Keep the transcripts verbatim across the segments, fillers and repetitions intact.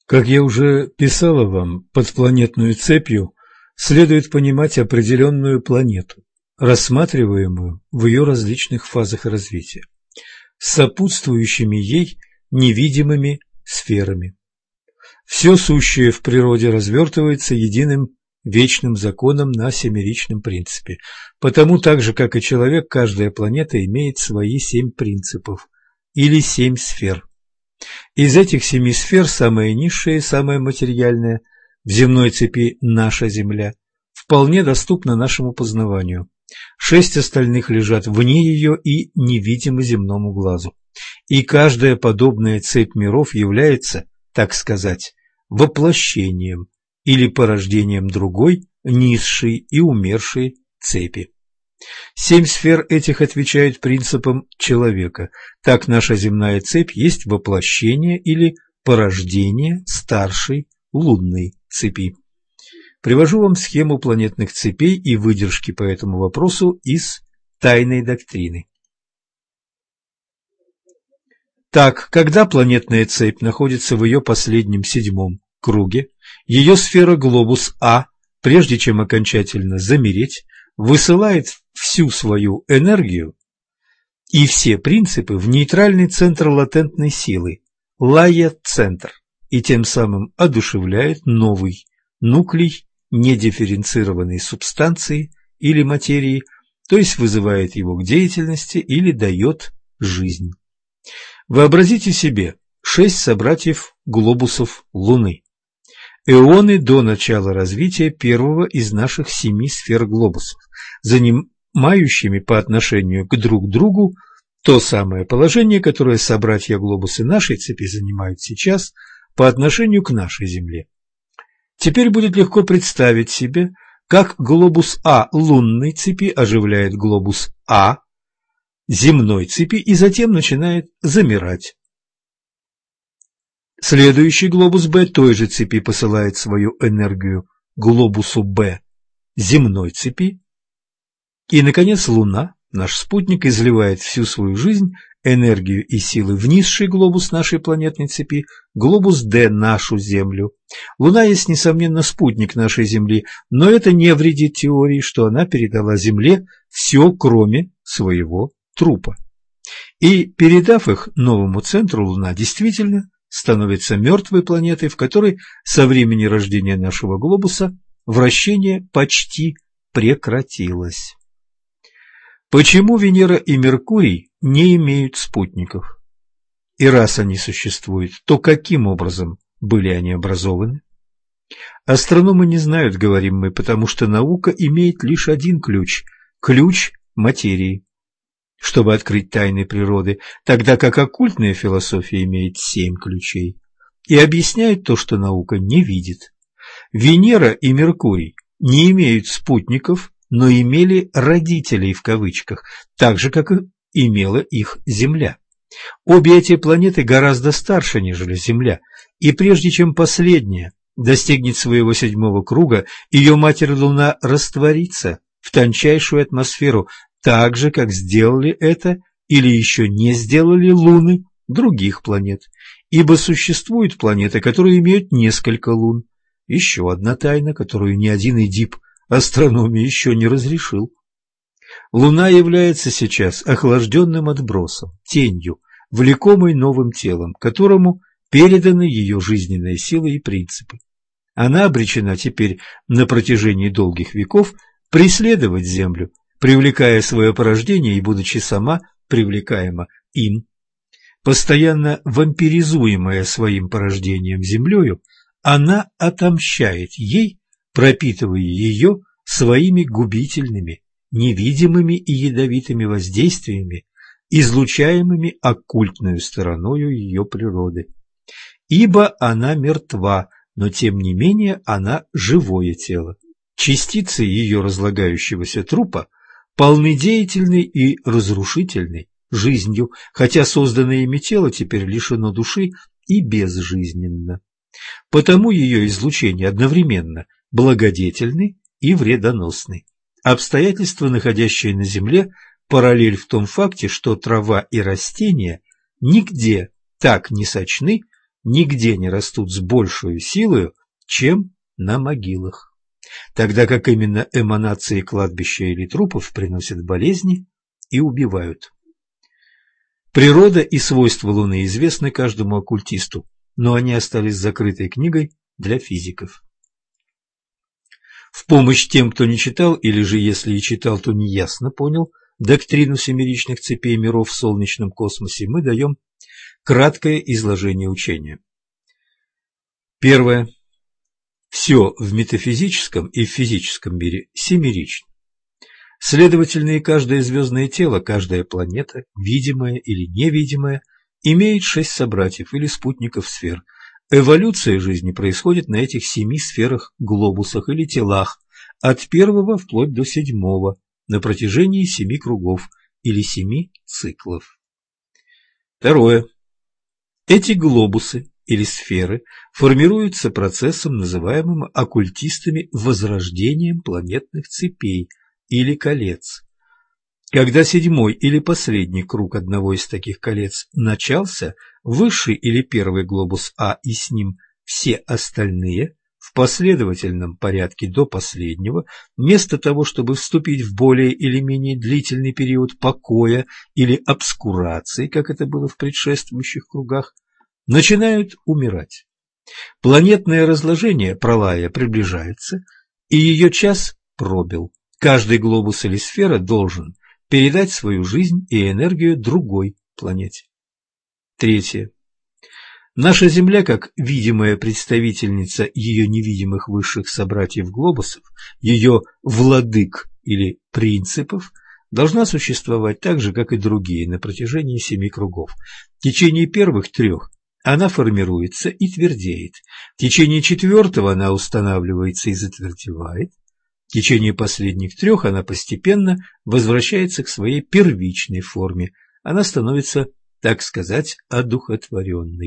Как я уже писала вам, под планетную цепью следует понимать определенную планету, рассматриваемую в ее различных фазах развития, с сопутствующими ей невидимыми сферами. Все сущее в природе развертывается единым вечным законом на семеричном принципе. Потому так же, как и человек, каждая планета имеет свои семь принципов или семь сфер. Из этих семи сфер самая низшая и самая материальная в земной цепи наша Земля вполне доступна нашему познаванию. Шесть остальных лежат вне ее и невидимы земному глазу. И каждая подобная цепь миров является, так сказать, воплощением или порождением другой, низшей и умершей цепи. Семь сфер этих отвечают принципам человека. Так наша земная цепь есть воплощение или порождение старшей лунной цепи. Привожу вам схему планетных цепей и выдержки по этому вопросу из тайной доктрины. Так, когда планетная цепь находится в ее последнем седьмом круге, ее сфера глобус А, прежде чем окончательно замереть, высылает всю свою энергию и все принципы в нейтральный центр латентной силы, лая-центр, и тем самым одушевляет новый нуклей недифференцированной субстанции или материи, то есть вызывает его к деятельности или дает жизнь. Вообразите себе шесть собратьев глобусов Луны. Эоны до начала развития первого из наших семи сфер глобусов, занимающими по отношению к друг другу то самое положение, которое собратья-глобусы нашей цепи занимают сейчас по отношению к нашей Земле. Теперь будет легко представить себе, как глобус А лунной цепи оживляет глобус А земной цепи и затем начинает замирать. Следующий глобус Б той же цепи посылает свою энергию глобусу Б земной цепи. И, наконец, Луна, наш спутник, изливает всю свою жизнь, энергию и силы в низший глобус нашей планетной цепи, глобус Д нашу Землю. Луна есть, несомненно, спутник нашей Земли, но это не вредит теории, что она передала Земле все, кроме своего трупа. И, передав их новому центру, Луна действительно становится мертвой планетой, в которой со времени рождения нашего глобуса вращение почти прекратилось. Почему Венера и Меркурий не имеют спутников? И раз они существуют, то каким образом были они образованы? Астрономы не знают, говорим мы, потому что наука имеет лишь один ключ – ключ материи, чтобы открыть тайны природы, тогда как оккультная философия имеет семь ключей и объясняет то, что наука не видит. Венера и Меркурий не имеют спутников, но имели «родителей» в кавычках, так же, как и имела их Земля. Обе эти планеты гораздо старше, нежели Земля, и прежде чем последняя достигнет своего седьмого круга, ее матерь Луна растворится в тончайшую атмосферу, так же, как сделали это или еще не сделали луны других планет, ибо существуют планеты, которые имеют несколько лун. Еще одна тайна, которую ни один эдип астрономии еще не разрешил. Луна является сейчас охлажденным отбросом, тенью, влекомой новым телом, которому переданы ее жизненные силы и принципы. Она обречена теперь на протяжении долгих веков преследовать Землю, привлекая свое порождение и будучи сама привлекаема им. Постоянно вампиризуемая своим порождением Землею, она отомщает ей, пропитывая ее своими губительными, невидимыми и ядовитыми воздействиями, излучаемыми оккультной стороною ее природы. Ибо она мертва, но тем не менее она живое тело. Частицы ее разлагающегося трупа полны деятельной и разрушительной жизнью, хотя созданное ими тело теперь лишено души и безжизненно. Потому ее излучение одновременно благодетельны и вредоносны. Обстоятельства, находящие на Земле, параллель в том факте, что трава и растения нигде так не сочны, нигде не растут с большей силой, чем на могилах, тогда как именно эманации кладбища или трупов приносят болезни и убивают. Природа и свойства Луны известны каждому оккультисту, но они остались закрытой книгой для физиков. В помощь тем, кто не читал, или же если и читал, то неясно понял доктрину семеричных цепей миров в солнечном космосе, мы даем краткое изложение учения. Первое. Все в метафизическом и в физическом мире семерично. Следовательно, и каждое звездное тело, каждая планета, видимая или невидимая, имеет шесть собратьев или спутников сфер. Эволюция жизни происходит на этих семи сферах-глобусах или телах, от первого вплоть до седьмого, на протяжении семи кругов или семи циклов. Второе. Эти глобусы или сферы формируются процессом, называемым оккультистами возрождением планетных цепей или колец. Когда седьмой или последний круг одного из таких колец начался, высший или первый глобус А и с ним все остальные в последовательном порядке до последнего, вместо того, чтобы вступить в более или менее длительный период покоя или обскурации, как это было в предшествующих кругах, начинают умирать. Планетное разложение пролая приближается, и ее час пробил. Каждый глобус или сфера должен передать свою жизнь и энергию другой планете. Третье. Наша Земля, как видимая представительница ее невидимых высших собратьев-глобусов, ее владык или принципов, должна существовать так же, как и другие, на протяжении семи кругов. В течение первых трех она формируется и твердеет. В течение четвертого она устанавливается и затвердевает. В течение последних трех она постепенно возвращается к своей первичной форме. Она становится, так сказать, одухотворенной.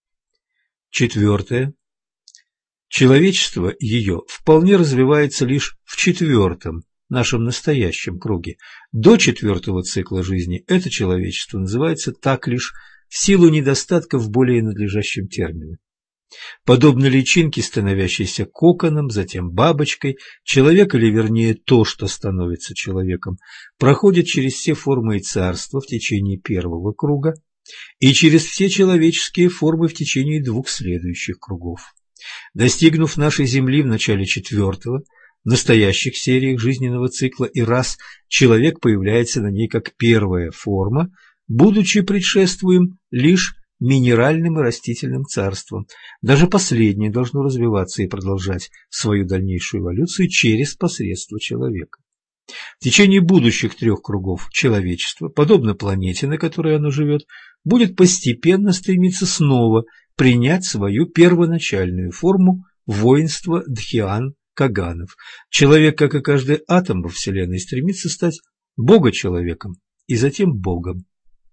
Четвертое. Человечество ее вполне развивается лишь в четвертом, нашем настоящем круге. До четвертого цикла жизни это человечество называется так лишь в силу недостатка в более надлежащем термине. Подобно личинке, становящейся коконом, затем бабочкой, человек, или вернее то, что становится человеком, проходит через все формы и царства в течение первого круга и через все человеческие формы в течение двух следующих кругов. Достигнув нашей Земли в начале четвертого, в настоящих сериях жизненного цикла и раз, человек появляется на ней как первая форма, будучи предшествуем лишь минеральным и растительным царством. Даже последнее должно развиваться и продолжать свою дальнейшую эволюцию через посредство человека. В течение будущих трех кругов человечество, подобно планете, на которой оно живет, будет постепенно стремиться снова принять свою первоначальную форму воинства Дхиан-Каганов. Человек, как и каждый атом во Вселенной, стремится стать Бога-человеком и затем Богом.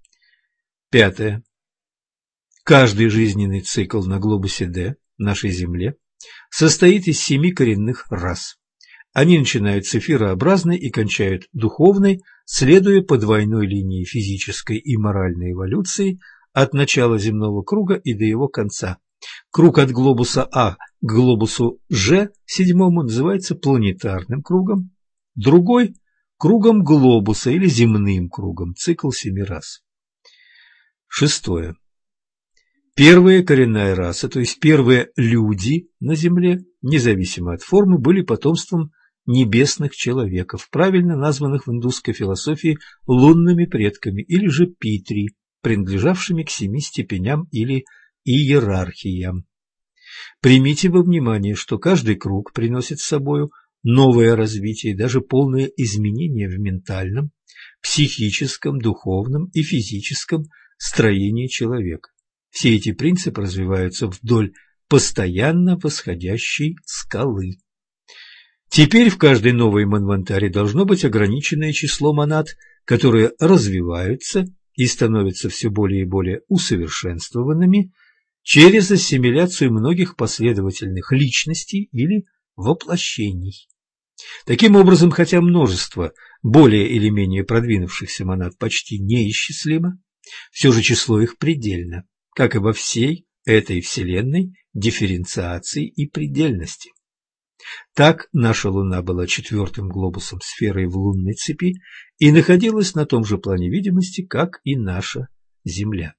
Пятое. Каждый жизненный цикл на глобусе Д, нашей Земле, состоит из семи коренных рас. Они начинают с эфирообразной и кончают духовной, следуя по двойной линии физической и моральной эволюции от начала земного круга и до его конца. Круг от глобуса А к глобусу Ж, седьмому, называется планетарным кругом, другой – кругом глобуса или земным кругом, цикл семи рас. Шестое. Первая коренная раса, то есть первые люди на Земле, независимо от формы, были потомством небесных человеков, правильно названных в индусской философии лунными предками или же питри, принадлежавшими к семи степеням или иерархиям. Примите во внимание, что каждый круг приносит с собой новое развитие, даже полное изменение в ментальном, психическом, духовном и физическом строении человека. Все эти принципы развиваются вдоль постоянно восходящей скалы. Теперь в каждой новой манвантаре должно быть ограниченное число монад, которые развиваются и становятся все более и более усовершенствованными через ассимиляцию многих последовательных личностей или воплощений. Таким образом, хотя множество более или менее продвинувшихся монад почти неисчислимо, все же число их предельно, как и во всей этой Вселенной дифференциации и предельности. Так наша Луна была четвертым глобусом сферой в лунной цепи и находилась на том же плане видимости, как и наша Земля.